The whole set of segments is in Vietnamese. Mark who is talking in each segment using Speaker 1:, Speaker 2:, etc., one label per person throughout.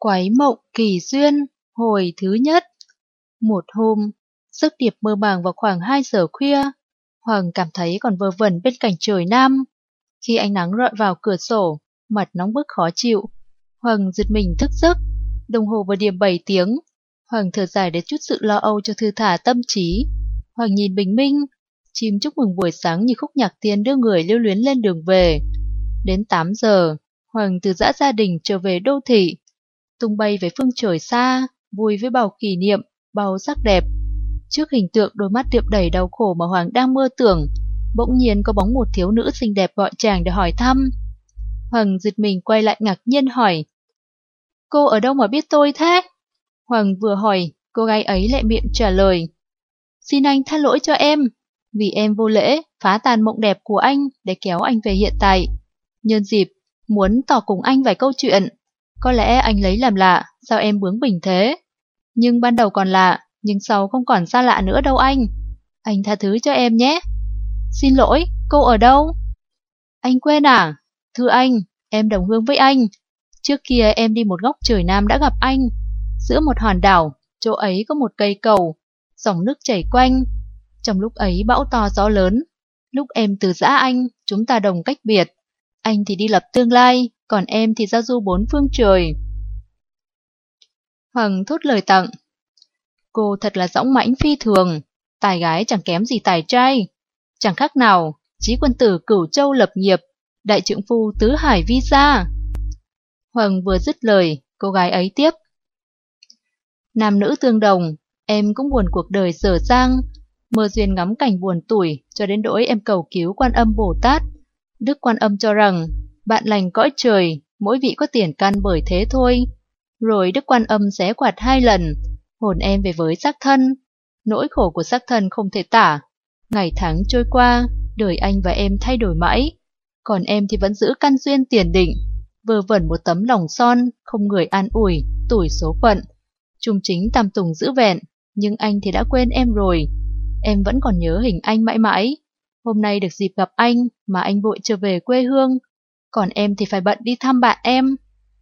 Speaker 1: Quái mộng kỳ duyên, hồi thứ nhất. Một hôm, giấc điệp mơ màng vào khoảng 2 giờ khuya, Hoàng cảm thấy còn vơ vẩn bên cạnh trời Nam. Khi ánh nắng rọi vào cửa sổ, mặt nóng bức khó chịu, Hoàng giật mình thức giấc. Đồng hồ vừa điểm 7 tiếng, Hoàng thở dài để chút sự lo âu cho thư thả tâm trí. Hoàng nhìn bình minh, chim chúc mừng buổi sáng như khúc nhạc tiên đưa người lưu luyến lên đường về. Đến 8 giờ, Hoàng từ dã gia đình trở về đô thị, tung bay về phương trời xa, vui với bao kỷ niệm, bao sắc đẹp. Trước hình tượng đôi mắt tiệm đầy đau khổ mà Hoàng đang mơ tưởng, bỗng nhiên có bóng một thiếu nữ xinh đẹp gọi chàng để hỏi thăm. Hoàng giật mình quay lại ngạc nhiên hỏi: "Cô ở đâu mà biết tôi thế?" Hoàng vừa hỏi, cô gái ấy lại miệng trả lời: "Xin anh tha lỗi cho em, vì em vô lễ phá tan mộng đẹp của anh để kéo anh về hiện tại. Nhân dịp, muốn tỏ cùng anh vài câu chuyện. Có lẽ anh lấy làm lạ, sao em bướng bỉnh thế? Nhưng ban đầu còn lạ, nhưng sau không còn xa lạ nữa đâu anh. Anh tha thứ cho em nhé." "Xin lỗi, cô ở đâu?" "Anh quên à? Thưa anh, em đồng hương với anh. Trước kia em đi một góc trời Nam đã gặp anh. Giữa một hòn đảo, chỗ ấy có một cây cầu, dòng nước chảy quanh. Trong lúc ấy bão to gió lớn. Lúc em từ giã anh, chúng ta đồng cách biệt. Anh thì đi lập tương lai, còn em thì giao du bốn phương trời." Hoàng thốt lời tặng: "Cô thật là dõng mãnh phi thường, tài gái chẳng kém gì tài trai. Chẳng khác nào, chí quân tử Cửu Châu lập nghiệp, đại trượng phu tứ hải vi gia." Hoàng vừa dứt lời, cô gái ấy tiếp: "Nam nữ tương đồng, em cũng buồn cuộc đời dở dang, mơ duyên ngắm cảnh buồn tủi, cho đến nỗi em cầu cứu Quan Âm Bồ Tát. Đức Quan Âm cho rằng, bạn lành cõi trời, mỗi vị có tiền căn bởi thế thôi. Rồi Đức Quan Âm xé quạt 2 lần, hồn em về với xác thân. Nỗi khổ của xác thân không thể tả. Ngày tháng trôi qua, đời anh và em thay đổi mãi. Còn em thì vẫn giữ căn duyên tiền định, vơ vẩn một tấm lòng son, không người an ủi, tủi số phận. Trung chính tam tùng giữ vẹn, nhưng anh thì đã quên em rồi. Em vẫn còn nhớ hình anh mãi mãi. Hôm nay được dịp gặp anh mà anh vội trở về quê hương, còn em thì phải bận đi thăm bạn em."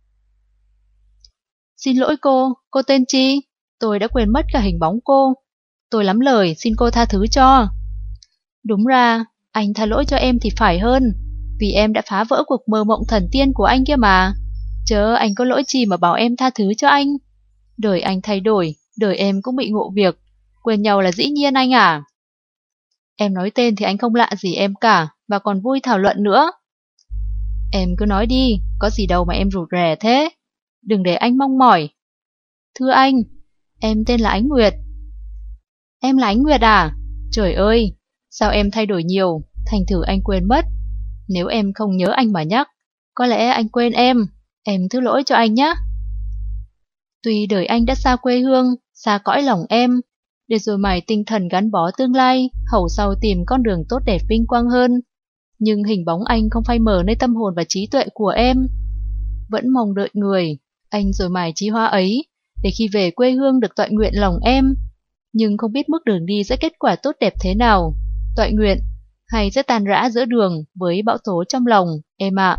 Speaker 1: "Xin lỗi cô tên chi? Tôi đã quên mất cả hình bóng cô. Tôi lắm lời, xin cô tha thứ cho." "Đúng ra, anh tha lỗi cho em thì phải hơn, vì em đã phá vỡ cuộc mơ mộng thần tiên của anh kia mà. Chớ anh có lỗi chi mà bảo em tha thứ cho anh. Đời anh thay đổi, đời em cũng bị ngộ việc, quên nhau là dĩ nhiên anh à." "Em nói tên thì anh không lạ gì em cả, và còn vui thảo luận nữa." "Em cứ nói đi, có gì đâu mà em rụt rè thế. Đừng để anh mong mỏi." "Thưa anh, em tên là Ánh Nguyệt." "Em là Ánh Nguyệt à? Trời ơi, sao em thay đổi nhiều, thành thử anh quên mất. Nếu em không nhớ anh mà nhắc, có lẽ anh quên em thứ lỗi cho anh nhé. Tuy đời anh đã xa quê hương, xa cõi lòng em, để rồi mài tinh thần gắn bó tương lai, hầu sau tìm con đường tốt đẹp vinh quang hơn. Nhưng hình bóng anh không phai mờ nơi tâm hồn và trí tuệ của em. Vẫn mong đợi người, anh rồi mài chí hoa ấy, để khi về quê hương được toại nguyện lòng em. Nhưng không biết bước đường đi sẽ kết quả tốt đẹp thế nào, toại nguyện, hay sẽ tàn rã giữa đường với bão tố trong lòng, em ạ."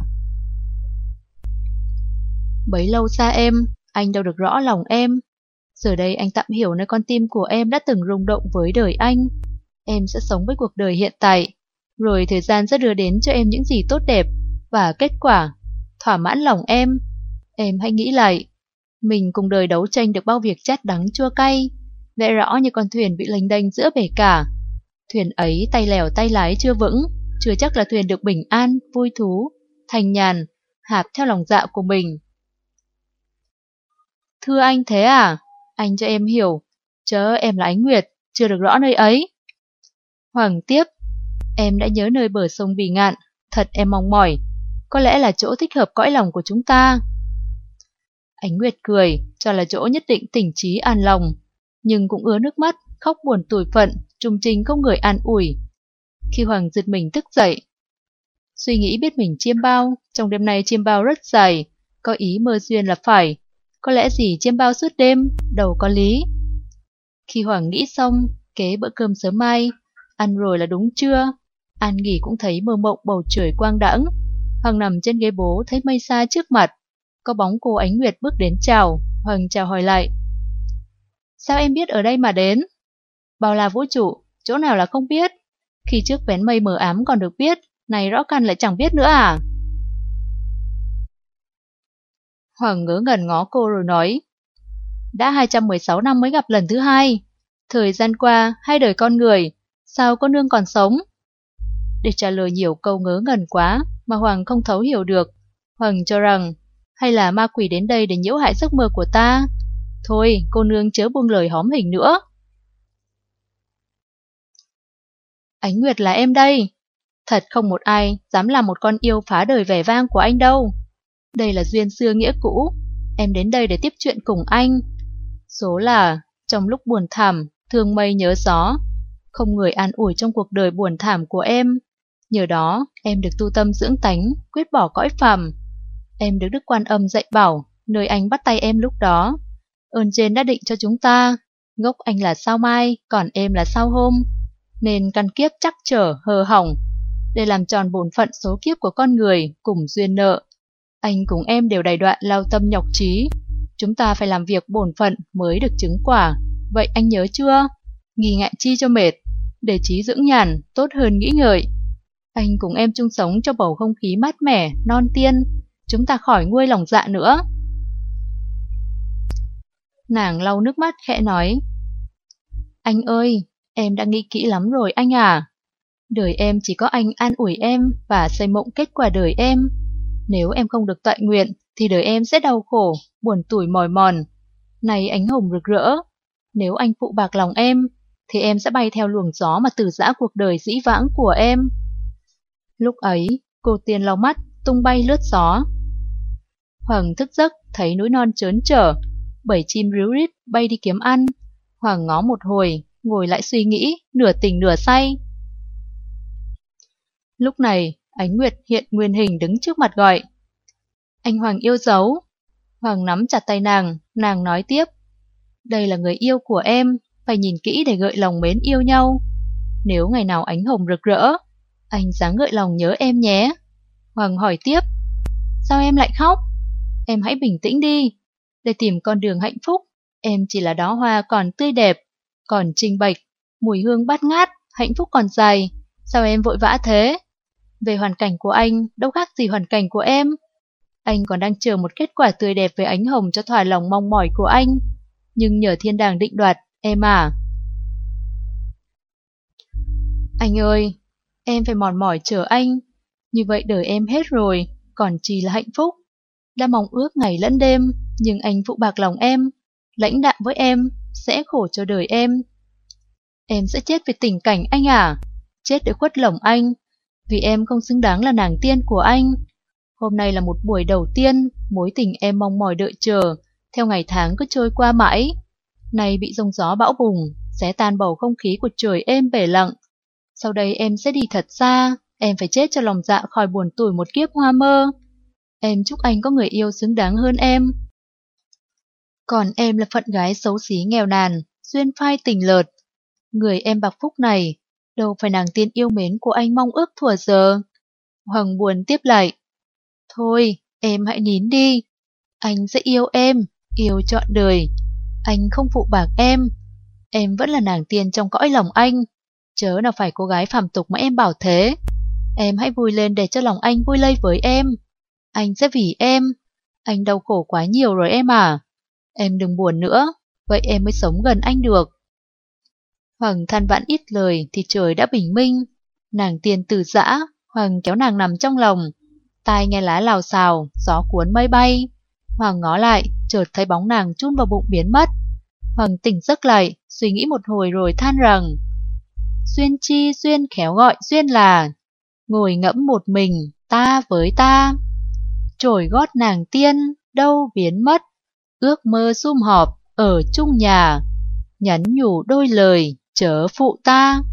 Speaker 1: Bấy lâu xa em, anh đâu được rõ lòng em. Giờ đây anh tạm hiểu nơi con tim của em đã từng rung động với đời anh. Em sẽ sống với cuộc đời hiện tại, rồi thời gian sẽ đưa đến cho em những gì tốt đẹp và kết quả thỏa mãn lòng em. Em hãy nghĩ lại, mình cùng đời đấu tranh được bao việc chát đắng chua cay, vẽ rõ như con thuyền bị lênh đênh giữa bể cả. Thuyền ấy tay lèo tay lái chưa vững, chưa chắc là thuyền được bình an, vui thú, thành nhàn, hạp theo lòng dạ của mình. "Thưa anh thế à? Anh cho em hiểu, chớ em là Ánh Nguyệt, chưa được rõ nơi ấy." Hoàng tiếp: "Em đã nhớ nơi bờ sông Bì Ngạn, thật em mong mỏi, có lẽ là chỗ thích hợp cõi lòng của chúng ta." Ánh Nguyệt cười, cho là chỗ nhất định tỉnh trí an lòng, nhưng cũng ứa nước mắt, khóc buồn tủi phận, trung trình không người an ủi. Khi Hoàng giật mình thức dậy, suy nghĩ biết mình chiêm bao, trong đêm nay chiêm bao rất dài, có ý mơ duyên là phải, có lẽ gì chiêm bao suốt đêm, đâu có lý. Khi Hoàng nghĩ xong, kế bữa cơm sớm mai, ăn rồi là đúng trưa, An nghỉ cũng thấy mơ mộng bầu trời quang đãng. Hoàng nằm trên ghế bố thấy mây xa trước mặt, Có bóng cô Ánh Nguyệt bước đến chào, Hoàng chào hỏi lại. Sao em biết ở đây mà đến? Bao la vũ trụ, chỗ nào là không biết? Khi trước vén mây mờ ám còn được biết, này rõ căn lại chẳng biết nữa à? Hoàng ngớ ngẩn ngó cô rồi nói. Đã 216 năm mới gặp lần thứ hai. Thời gian qua, hai đời con người, sao cô nương còn sống? Để trả lời nhiều câu ngớ ngẩn quá mà Hoàng không thấu hiểu được, Hoàng cho rằng, hay là ma quỷ đến đây để nhiễu hại giấc mơ của ta? Thôi, cô nương chớ buông lời hóm hình nữa. Ánh Nguyệt là em đây. Thật không một ai dám làm một con yêu phá đời vẻ vang của anh đâu. Đây là duyên xưa nghĩa cũ. Em đến đây để tiếp chuyện cùng anh. Số là trong lúc buồn thảm, thương mây nhớ gió, không người an ủi trong cuộc đời buồn thảm của em. Nhờ đó, em được tu tâm dưỡng tánh, quyết bỏ cõi phàm. Em được Đức Quan Âm dạy bảo, nơi anh bắt tay em lúc đó. Ơn trên đã định cho chúng ta, gốc anh là sao mai, còn em là sao hôm. Nên căn kiếp chắc trở, hờ hỏng. Để làm tròn bổn phận số kiếp của con người, cùng duyên nợ. Anh cùng em đều đầy đoạn lao tâm nhọc trí. Chúng ta phải làm việc bổn phận mới được chứng quả. Vậy anh nhớ chưa? Nghi ngại chi cho mệt, để trí dưỡng nhàn, tốt hơn nghĩ ngợi. Anh cùng em chung sống cho bầu không khí mát mẻ, non tiên. Chúng ta khỏi nguôi lòng dạ nữa. Nàng lau nước mắt khẽ nói. Anh ơi, em đã nghĩ kỹ lắm rồi anh à. Đời em chỉ có anh an ủi em và xây mộng kết quả đời em. Nếu em không được tọa nguyện thì đời em sẽ đau khổ, buồn tủi mỏi mòn. Này ánh hồng rực rỡ, nếu anh phụ bạc lòng em thì em sẽ bay theo luồng gió mà từ giã cuộc đời dĩ vãng của em. Lúc ấy, cô Tiên lau mắt, tung bay lướt gió. Hoàng thức giấc thấy núi non trớn trở, bầy chim ríu rít bay đi kiếm ăn. Hoàng ngó một hồi, ngồi lại suy nghĩ, nửa tỉnh nửa say. Lúc này, Ánh Nguyệt hiện nguyên hình đứng trước mặt gọi. Anh Hoàng yêu dấu. Hoàng nắm chặt tay nàng nói tiếp. Đây là người yêu của em, phải nhìn kỹ để gợi lòng mến yêu nhau. Nếu ngày nào ánh hồng rực rỡ, anh dáng gợi lòng nhớ em nhé. Hoàng hỏi tiếp. Sao em lại khóc? Em hãy bình tĩnh đi. Để tìm con đường hạnh phúc, em chỉ là đóa hoa còn tươi đẹp, còn trinh bạch, mùi hương bát ngát, hạnh phúc còn dài. Sao em vội vã thế? Về hoàn cảnh của anh, đâu khác gì hoàn cảnh của em. Anh còn đang chờ một kết quả tươi đẹp với ánh hồng cho thỏa lòng mong mỏi của anh. Nhưng nhờ thiên đàng định đoạt, em à. Anh ơi, em phải mòn mỏi chờ anh. Như vậy đời em hết rồi, còn chỉ là hạnh phúc. Đã mong ước ngày lẫn đêm, nhưng anh phụ bạc lòng em, lãnh đạm với em, sẽ khổ cho đời em. Em sẽ chết vì tình cảnh anh à, chết để khuất lòng anh, vì em không xứng đáng là nàng tiên của anh. Hôm nay là một buổi đầu tiên, mối tình em mong mỏi đợi chờ, theo ngày tháng cứ trôi qua mãi. Nay bị giông gió bão bùng, xé tan bầu không khí của trời êm bể lặng. Sau đây em sẽ đi thật xa, em phải chết cho lòng dạ khỏi buồn tủi một kiếp hoa mơ. Em chúc anh có người yêu xứng đáng hơn em. Còn em là phận gái xấu xí nghèo nàn, duyên phai tình lợt. Người em bạc phúc này, đâu phải nàng tiên yêu mến của anh mong ước thuở giờ. Hoàng buồn tiếp lại. Thôi, em hãy nín đi. Anh sẽ yêu em, yêu trọn đời. Anh không phụ bạc em. Em vẫn là nàng tiên trong cõi lòng anh. Chớ nào phải cô gái phàm tục mà em bảo thế. Em hãy vui lên để cho lòng anh vui lây với em. Anh sẽ vì em. Anh đau khổ quá nhiều rồi em à. Em đừng buồn nữa, vậy em mới sống gần anh được. Hoàng than vãn ít lời thì trời đã bình minh. Nàng tiên từ giã, Hoàng kéo nàng nằm trong lòng. Tai nghe lá lào xào, gió cuốn mây bay. Hoàng ngó lại, chợt thấy bóng nàng chun vào bụng biến mất. Hoàng tỉnh giấc lại, suy nghĩ một hồi rồi than rằng duyên chi duyên khéo gọi duyên là ngồi ngẫm một mình, ta với ta. Trổi gót nàng tiên, đâu biến mất. Ước mơ sum họp, ở chung nhà. Nhắn nhủ đôi lời, chớ phụ ta.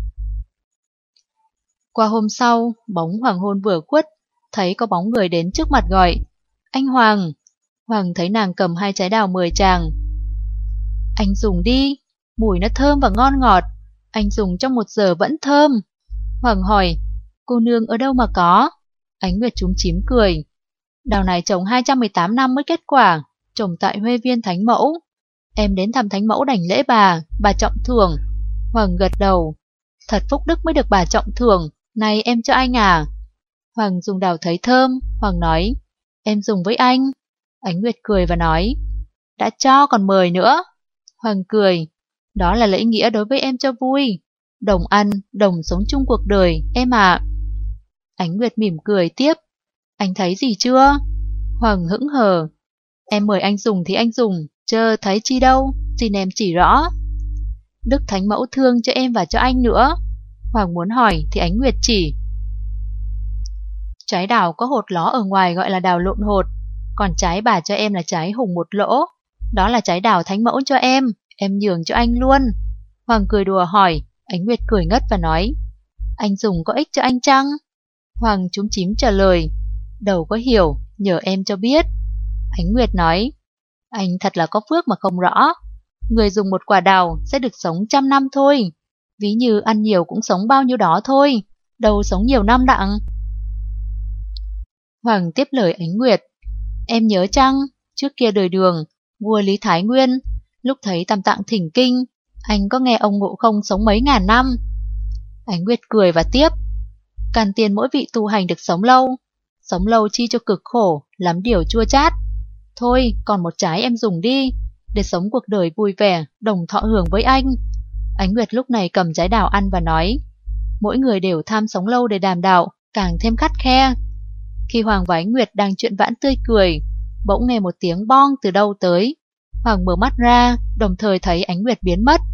Speaker 1: Qua hôm sau, bóng hoàng hôn vừa khuất, thấy có bóng người đến trước mặt gọi. Anh Hoàng. Hoàng thấy nàng cầm 2 trái đào mời chàng. Anh dùng đi, mùi nó thơm và ngon ngọt. Anh dùng trong 1 giờ vẫn thơm. Hoàng hỏi, cô nương ở đâu mà có? Ánh Nguyệt chúm chím cười. Đào này trồng 218 năm mới kết quả, trồng tại Huê Viên Thánh Mẫu. Em đến thăm Thánh Mẫu đảnh lễ bà trọng thưởng. Hoàng gật đầu. Thật phúc đức mới được bà trọng thưởng, này em cho anh à? Hoàng dùng đào thấy thơm, Hoàng nói, em dùng với anh. Ánh Nguyệt cười và nói, đã cho còn mời nữa. Hoàng cười, đó là lễ nghĩa đối với em cho vui. Đồng ăn, đồng sống chung cuộc đời, em ạ. Ánh Nguyệt mỉm cười tiếp, anh thấy gì chưa? Hoàng hững hờ, em mời anh dùng thì anh dùng, chơ thấy chi đâu, xin em chỉ rõ. Đức Thánh Mẫu thương cho em và cho anh nữa. Hoàng muốn hỏi thì Ánh Nguyệt chỉ. Trái đào có hột ló ở ngoài gọi là đào lộn hột, còn trái bà cho em là trái hùng một lỗ. Đó là trái đào Thánh Mẫu cho em nhường cho anh luôn. Hoàng cười đùa hỏi, Ánh Nguyệt cười ngất và nói, anh dùng có ích cho anh chăng? Hoàng chúm chím trả lời, đầu có hiểu, nhờ em cho biết. Ánh Nguyệt nói, anh thật là có phước mà không rõ. Người dùng một quả đào sẽ được sống 100 năm thôi. Ví như ăn nhiều cũng sống bao nhiêu đó thôi, đâu sống nhiều năm đặng. Hoàng tiếp lời Ánh Nguyệt, em nhớ chăng, trước kia đời Đường, vua Lý Thái Nguyên, lúc thấy Tam Tạng thỉnh kinh, anh có nghe ông Ngộ Không sống mấy ngàn năm. Ánh Nguyệt cười và tiếp, càn tiền mỗi vị tu hành được sống lâu chi cho cực khổ, lắm điều chua chát. Thôi, còn một trái em dùng đi, để sống cuộc đời vui vẻ, đồng thọ hưởng với anh. Ánh Nguyệt lúc này cầm trái đào ăn và nói, mỗi người đều tham sống lâu để đàm đạo, càng thêm khắt khe. Khi Hoàng và Ánh Nguyệt đang chuyện vãn tươi cười, bỗng nghe một tiếng bong từ đâu tới. Hoàng mở mắt ra, đồng thời thấy Ánh Nguyệt biến mất.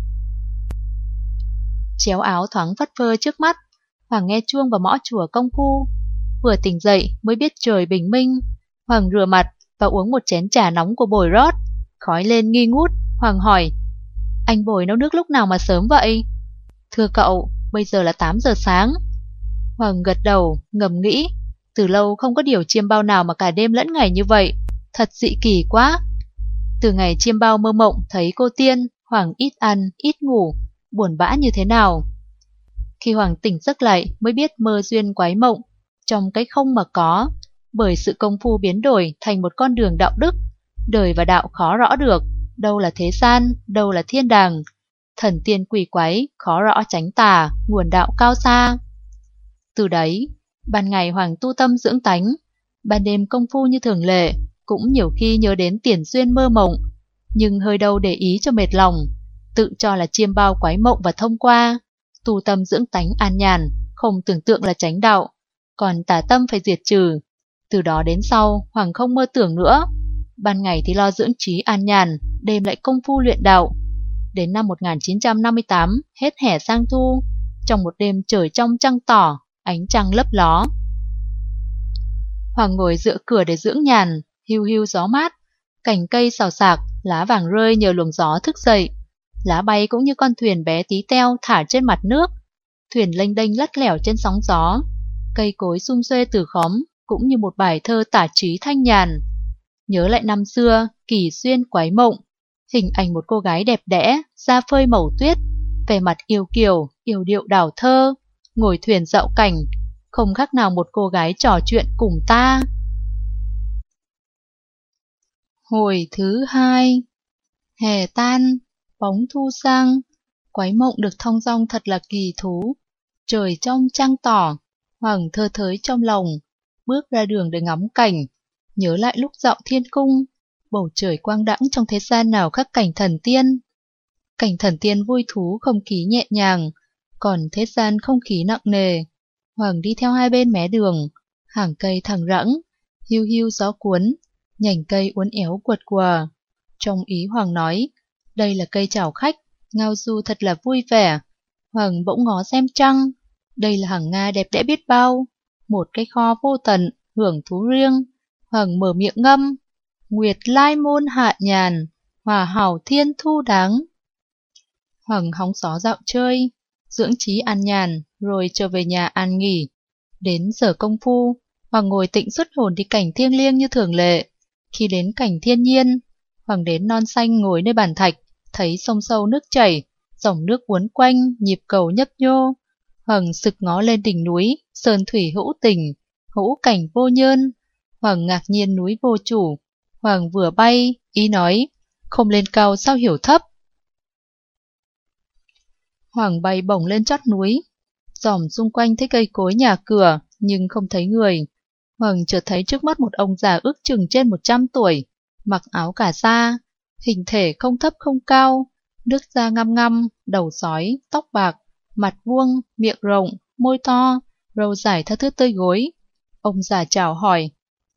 Speaker 1: Chéo áo thoáng phất phơ trước mắt, Hoàng nghe chuông vào mõ chùa Công Phu. Vừa tỉnh dậy mới biết trời bình minh. Hoàng rửa mặt và uống một chén trà nóng của Bồi rót. Khói lên nghi ngút, Hoàng hỏi, anh Bồi nấu nước lúc nào mà sớm vậy? Thưa cậu, bây giờ là 8 giờ sáng. Hoàng gật đầu, ngầm nghĩ, từ lâu không có điều chiêm bao nào mà cả đêm lẫn ngày như vậy, thật dị kỳ quá. Từ ngày chiêm bao mơ mộng thấy cô Tiên, Hoàng ít ăn, ít ngủ, buồn bã như thế nào. Khi Hoàng tỉnh giấc lại mới biết mơ duyên quái mộng, trong cái không mà có, bởi sự công phu biến đổi thành một con đường đạo đức, đời và đạo khó rõ được, đâu là thế gian, đâu là thiên đàng, thần tiên quỷ quái, khó rõ tránh tà, nguồn đạo cao xa. Từ đấy, ban ngày Hoàng tu tâm dưỡng tánh, ban đêm công phu như thường lệ, cũng nhiều khi nhớ đến tiền duyên mơ mộng, nhưng hơi đâu để ý cho mệt lòng, tự cho là chiêm bao quái mộng và thông qua, tu tâm dưỡng tánh an nhàn, không tưởng tượng là chánh đạo, còn tà tâm phải diệt trừ. Từ đó đến sau, Hoàng không mơ tưởng nữa, ban ngày thì lo dưỡng trí an nhàn, đêm lại công phu luyện đạo. Đến năm 1958, hết hè sang thu, trong một đêm trời trong trăng tỏ, ánh trăng lấp ló. Hoàng ngồi dựa cửa để dưỡng nhàn, hiu hiu gió mát, cành cây xào xạc, lá vàng rơi nhờ luồng gió thức dậy. Lá bay cũng như con thuyền bé tí teo thả trên mặt nước, thuyền lênh đênh lắt lẻo trên sóng gió. Cây cối sum xuê từ khóm, cũng như một bài thơ tả trí thanh nhàn. Nhớ lại năm xưa, kỳ duyên quái mộng, hình ảnh một cô gái đẹp đẽ, da phơi màu tuyết, vẻ mặt yêu kiều, yêu điệu đào thơ, ngồi thuyền dạo cảnh, không khác nào một cô gái trò chuyện cùng ta. Hồi thứ 2. Hè tan, bóng thu sang, quái mộng được thong dong thật là kỳ thú. Trời trong trăng tỏ, Hoàng thơ thới trong lòng, bước ra đường để ngắm cảnh, nhớ lại lúc dạo thiên cung, bầu trời quang đãng trong thế gian nào khác cảnh thần tiên. Cảnh thần tiên vui thú không khí nhẹ nhàng, còn thế gian không khí nặng nề. Hoàng đi theo hai bên mé đường, hàng cây thẳng rãng, hiu hiu gió cuốn, nhành cây uốn éo quật quờ. Trong ý Hoàng nói, đây là cây chào khách, ngao du thật là vui vẻ. Hoàng bỗng ngó xem trăng, đây là hàng Nga đẹp đẽ biết bao, một cái kho vô tận, hưởng thú riêng. Hoàng mở miệng ngâm, nguyệt lai môn hạ nhàn, hòa hảo thiên thu đáng. Hoàng hóng gió dạo chơi, dưỡng trí an nhàn, rồi trở về nhà an nghỉ. Đến giờ công phu, Hoàng ngồi tịnh xuất hồn đi cảnh thiêng liêng như thường lệ. Khi đến cảnh thiên nhiên, Hoàng đến non xanh ngồi nơi bàn thạch, thấy sông sâu nước chảy, dòng nước uốn quanh, nhịp cầu nhấp nhô. Hoàng sực ngó lên đỉnh núi, sơn thủy hữu tình, hữu cảnh vô nhơn. Hoàng ngạc nhiên núi vô chủ. Hoàng vừa bay, ý nói, không lên cao sao hiểu thấp. Hoàng bay bổng lên chót núi, dòm xung quanh thấy cây cối nhà cửa, nhưng không thấy người. Hoàng chợt thấy trước mắt một ông già ước chừng trên 100 tuổi, mặc áo cà sa, hình thể không thấp không cao, nước da ngăm ngăm, đầu sói, tóc bạc, mặt vuông, miệng rộng, môi to, râu dài thưa thớt tới gối. Ông già chào hỏi.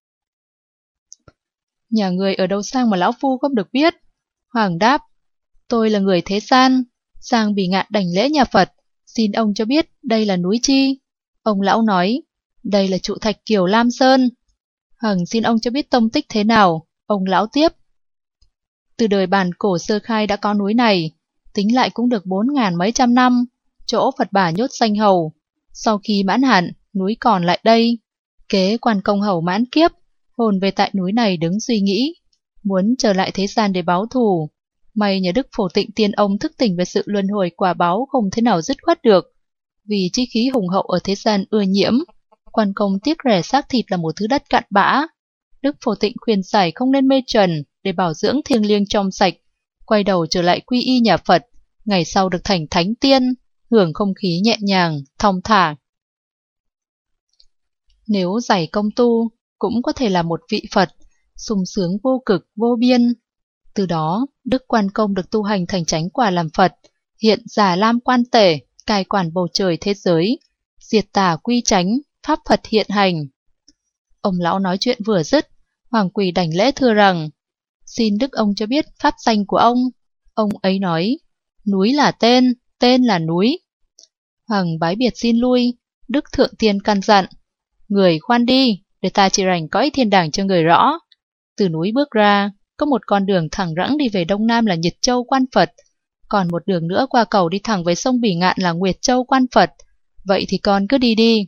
Speaker 1: Nhà người ở đâu sang mà lão phu không được biết? Hoàng đáp, tôi là người thế gian, sang Bỉ Ngạn đảnh lễ nhà Phật, xin ông cho biết đây là núi chi? Ông lão nói, đây là trụ thạch Kiều Lam Sơn. Hoàng xin ông cho biết tông tích thế nào? Ông lão tiếp, từ đời bản cổ sơ khai đã có núi này, tính lại cũng được 4.000 mấy trăm năm, chỗ Phật bà nhốt sanh hầu. Sau khi mãn hạn, núi còn lại đây. Kế quan công hầu mãn kiếp, hồn về tại núi này đứng suy nghĩ, muốn trở lại thế gian để báo thù. May nhờ Đức Phổ Tịnh Tiên ông thức tỉnh về sự luân hồi quả báo không thế nào dứt khoát được. Vì chi khí hùng hậu ở thế gian ưa nhiễm, quan công tiếc rẻ xác thịt là một thứ đất cạn bã. Đức Phổ Tịnh khuyên giải không nên mê trần để bảo dưỡng thiêng liêng trong sạch, quay đầu trở lại quy y nhà Phật, ngày sau được thành thánh tiên, hưởng không khí nhẹ nhàng, thong thả. Nếu giải công tu, cũng có thể là một vị Phật, sung sướng vô cực, vô biên. Từ đó, Đức Quan Công được tu hành thành chánh quả làm Phật, hiện Già Lam Quan Tể, cai quản bầu trời thế giới, diệt tà quy chánh, pháp Phật hiện hành. Ông lão nói chuyện vừa dứt, Hoàng Quỳ đảnh lễ thưa rằng, xin Đức ông cho biết pháp danh của ông. Ông ấy nói, núi là tên, tên là núi. Hoàng bái biệt xin lui, Đức Thượng Tiên căn dặn, người khoan đi, để ta chỉ rành cõi thiên đàng cho người rõ. Từ núi bước ra, có một con đường thẳng rãng đi về đông nam là Nhật Châu Quan Phật, còn một đường nữa qua cầu đi thẳng với sông Bỉ Ngạn là Nguyệt Châu Quan Phật. Vậy thì con cứ đi đi.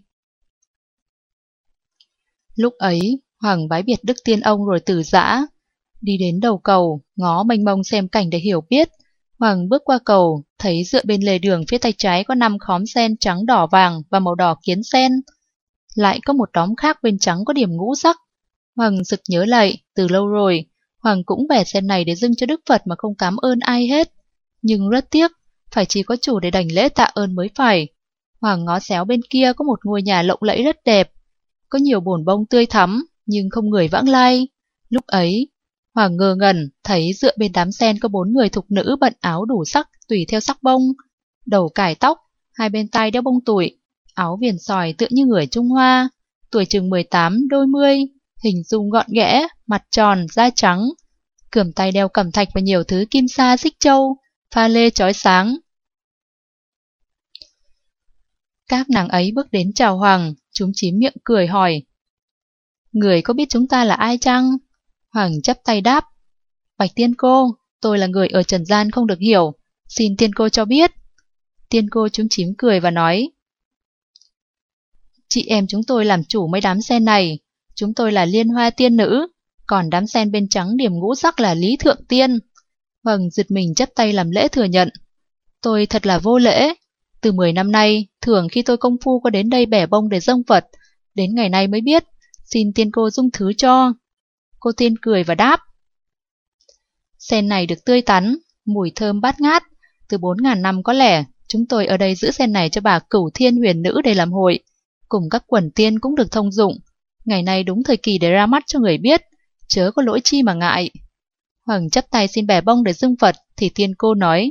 Speaker 1: Lúc ấy, Hoàng bái biệt Đức Tiên ông rồi từ giã. Đi đến đầu cầu, ngó mênh mông xem cảnh để hiểu biết. Hoàng bước qua cầu, thấy dựa bên lề đường phía tay trái có 5 khóm sen trắng đỏ vàng và màu đỏ kiến sen. Lại có một đóm khác bên trắng có điểm ngũ sắc. Hoàng sực nhớ lại, từ lâu rồi, Hoàng cũng bẻ sen này để dâng cho Đức Phật mà không cảm ơn ai hết. Nhưng rất tiếc, phải chỉ có chủ để đảnh lễ tạ ơn mới phải. Hoàng ngó xéo bên kia có một ngôi nhà lộng lẫy rất đẹp. Có nhiều bồn bông tươi thắm, nhưng không người vãng lai. Lúc ấy, Hoàng ngơ ngẩn, thấy dựa bên đám sen có 4 người thục nữ bận áo đủ sắc tùy theo sắc bông. Đầu cài tóc, hai bên tai đeo bông tủi, áo viền sòi tựa như người Trung Hoa, tuổi chừng 18 đôi mươi, hình dung gọn ghẽ, mặt tròn, da trắng, cườm tay đeo cẩm thạch và nhiều thứ kim sa xích châu, pha lê chói sáng. Các nàng ấy bước đến chào Hoàng, chúng chím miệng cười hỏi, người có biết chúng ta là ai chăng? Hoàng chắp tay đáp, bạch tiên cô, tôi là người ở trần gian không được hiểu, xin tiên cô cho biết. Tiên cô chúng chím cười và nói, chị em chúng tôi làm chủ mấy đám sen này, chúng tôi là Liên Hoa tiên nữ, còn đám sen bên trắng điểm ngũ sắc là Lý Thượng Tiên. Hoàng giật mình chắp tay làm lễ thừa nhận, tôi thật là vô lễ. Từ 10 năm nay, thường khi tôi công phu có đến đây bẻ bông để dâng Phật, đến ngày nay mới biết, xin tiên cô dung thứ cho. Cô tiên cười và đáp, sen này được tươi tắn, mùi thơm bát ngát, từ 4.000 năm có lẽ, chúng tôi ở đây giữ sen này cho bà Cửu Thiên Huyền Nữ để làm hội, cùng các quần tiên cũng được thông dụng. Ngày nay đúng thời kỳ để ra mắt cho người biết, chớ có lỗi chi mà ngại. Hoàng chắp tay xin bẻ bông để dâng Phật, thì tiên cô nói,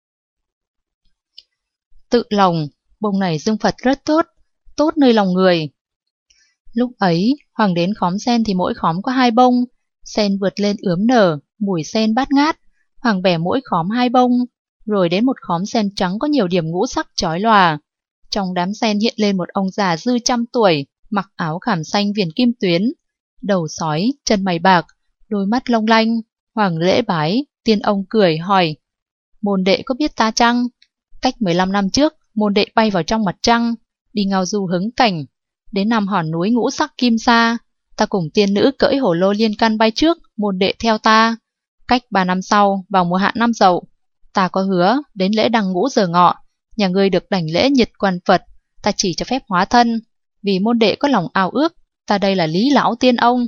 Speaker 1: tự lòng, bông này dâng Phật rất tốt, tốt nơi lòng người. Lúc ấy, Hoàng đến khóm sen thì mỗi khóm có 2 bông, sen vượt lên ướm nở, mùi sen bát ngát. Hoàng bẻ mỗi khóm 2 bông, rồi đến một khóm sen trắng có nhiều điểm ngũ sắc chói lòa. Trong đám sen hiện lên một ông già dư 100 tuổi, mặc áo khảm xanh viền kim tuyến, đầu sói, chân mày bạc, đôi mắt long lanh. Hoàng lễ bái, tiên ông cười hỏi, môn đệ có biết ta chăng? Cách 15 năm trước, môn đệ bay vào trong mặt trăng, đi ngao du hứng cảnh. Đến nằm hòn núi ngũ sắc kim sa, ta cùng tiên nữ cưỡi hổ lô liên căn bay trước, môn đệ theo ta. Cách 3 năm sau, vào mùa hạ năm Dậu, ta có hứa đến lễ đăng ngũ giờ ngọ, nhà ngươi được đảnh lễ nhiệt quan Phật, ta chỉ cho phép hóa thân, vì môn đệ có lòng ao ước, ta đây là Lý lão tiên ông.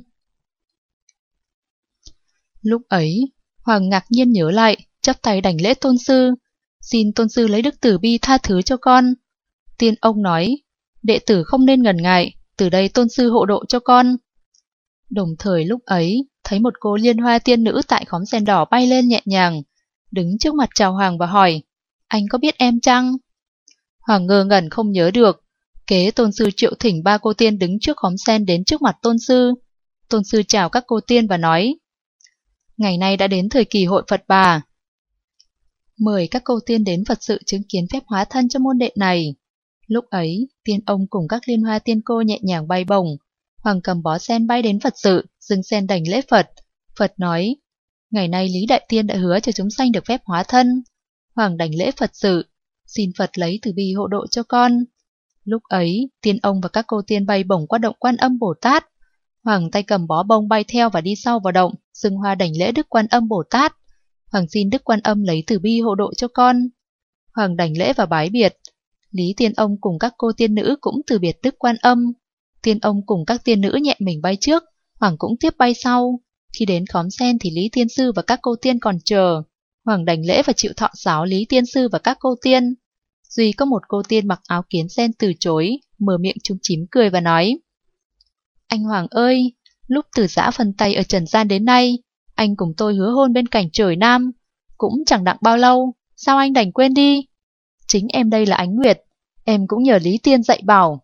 Speaker 1: Lúc ấy, Hoàng ngạc nhiên nhớ lại, chắp tay đảnh lễ tôn sư, xin tôn sư lấy đức từ bi tha thứ cho con. Tiên ông nói, đệ tử không nên ngần ngại, từ đây tôn sư hộ độ cho con. Đồng thời lúc ấy, thấy một cô liên hoa tiên nữ tại khóm sen đỏ bay lên nhẹ nhàng, đứng trước mặt chào Hoàng và hỏi, anh có biết em chăng? Hoàng ngơ ngẩn không nhớ được. Kế tôn sư triệu thỉnh ba cô tiên đứng trước khóm sen đến trước mặt tôn sư. Tôn sư chào các cô tiên và nói, ngày nay đã đến thời kỳ hội Phật bà. Mời các cô tiên đến Phật sự chứng kiến phép hóa thân cho môn đệ này. Lúc ấy, tiên ông cùng các liên hoa tiên cô nhẹ nhàng bay bổng. Hoàng cầm bó sen bay đến Phật sự, dâng sen đảnh lễ Phật. Phật nói, ngày nay Lý Đại Tiên đã hứa cho chúng sanh được phép hóa thân. Hoàng đảnh lễ Phật sự, xin Phật lấy từ bi hộ độ cho con. Lúc ấy, tiên ông và các cô tiên bay bổng qua động Quan Âm Bồ Tát. Hoàng tay cầm bó bông bay theo và đi sau vào động, dâng hoa đảnh lễ Đức Quan Âm Bồ Tát. Hoàng xin Đức Quan Âm lấy từ bi hộ độ cho con. Hoàng đảnh lễ và bái biệt. Lý tiên ông cùng các cô tiên nữ cũng từ biệt Đức Quan Âm. Tiên ông cùng các tiên nữ nhẹ mình bay trước, Hoàng cũng tiếp bay sau. Khi đến khóm sen thì Lý Tiên Sư và các cô tiên còn chờ. Hoàng đảnh lễ và chịu thọ sáo Lý Tiên Sư và các cô tiên. Duy có một cô tiên mặc áo kiến sen từ chối, mở miệng chúm chím cười và nói, anh Hoàng ơi, lúc từ giã phân tay ở trần gian đến nay, anh cùng tôi hứa hôn bên cảnh trời Nam, cũng chẳng đặng bao lâu, sao anh đành quên đi? Chính em đây là Ánh Nguyệt, em cũng nhờ Lý Tiên dạy bảo.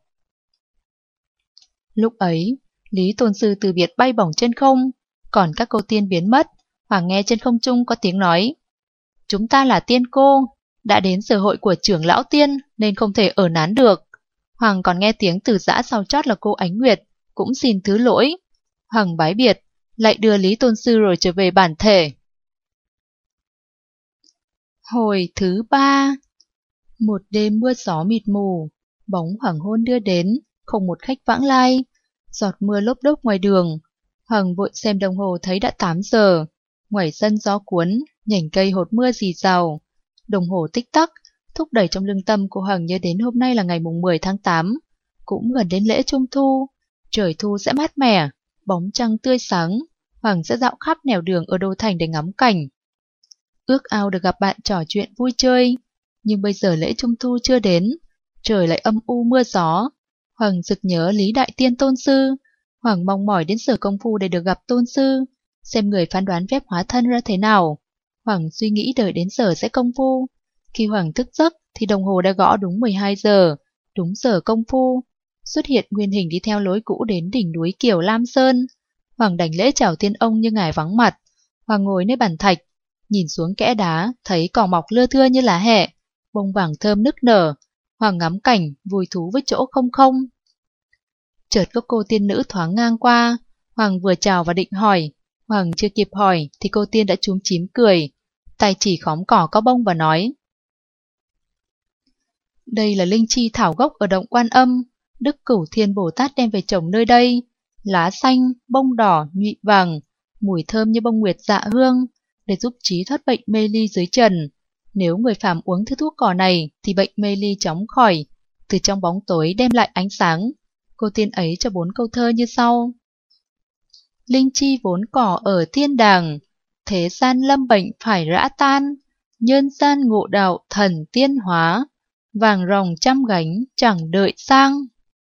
Speaker 1: Lúc ấy, Lý Tôn Sư từ biệt bay bổng trên không, còn các cô tiên biến mất. Hoàng nghe trên không trung có tiếng nói, chúng ta là tiên cô, đã đến giờ hội của trưởng lão tiên nên không thể ở nán được. Hoàng còn nghe tiếng từ giã sau chót là cô Ánh Nguyệt, cũng xin thứ lỗi. Hoàng bái biệt, lại đưa Lý Tôn Sư rồi trở về bản thể. Hồi thứ 3. Một đêm mưa gió mịt mù, bóng hoàng hôn đưa đến, không một khách vãng lai. Giọt mưa lốp đốp ngoài đường. Hoàng vội xem đồng hồ thấy đã 8 giờ. Ngoài sân gió cuốn, nhành cây hột mưa rì rào. Đồng hồ tích tắc, thúc đẩy trong lương tâm của Hoàng nhớ đến hôm nay là ngày mùng 10 tháng 8. Cũng gần đến lễ Trung Thu. Trời thu sẽ mát mẻ, bóng trăng tươi sáng. Hoàng sẽ dạo khắp nẻo đường ở đô thành để ngắm cảnh. Ước ao được gặp bạn trò chuyện vui chơi. Nhưng bây giờ lễ Trung Thu chưa đến, trời lại âm u mưa gió. Hoàng sực nhớ Lý Đại Tiên Tôn Sư. Hoàng mong mỏi đến sở công phu để được gặp Tôn Sư, xem người phán đoán phép hóa thân ra thế nào. Hoàng suy nghĩ đợi đến giờ sẽ công phu. Khi Hoàng thức giấc thì đồng hồ đã gõ đúng 12 giờ, đúng giờ công phu. Xuất hiện nguyên hình đi theo lối cũ đến đỉnh núi Kiều Lam Sơn. Hoàng đảnh lễ chào tiên ông như ngài vắng mặt. Hoàng ngồi nơi bàn thạch, nhìn xuống kẽ đá, thấy cỏ mọc lưa thưa như lá hẹ, bông vàng thơm nức nở. Hoàng ngắm cảnh, vui thú với chỗ không không. Chợt có cô tiên nữ thoáng ngang qua. Hoàng vừa chào và định hỏi. Hoàng chưa kịp hỏi thì cô tiên đã chúm chím cười, tay chỉ khóm cỏ có bông và nói, đây là linh chi thảo gốc ở động Quan Âm, Đức Cửu Thiên Bồ Tát đem về trồng nơi đây. Lá xanh, bông đỏ, nhụy vàng, mùi thơm như bông nguyệt dạ hương, để giúp trí thoát bệnh mê ly dưới trần. Nếu người phàm uống thứ thuốc cỏ này thì bệnh mê ly chóng khỏi, từ trong bóng tối đem lại ánh sáng. Cô tiên ấy cho 4 câu thơ như sau. Linh chi vốn cỏ ở thiên đàng, thế gian lâm bệnh phải rã tan, nhân gian ngộ đạo thần tiên hóa, vàng ròng trăm gánh chẳng đợi sang.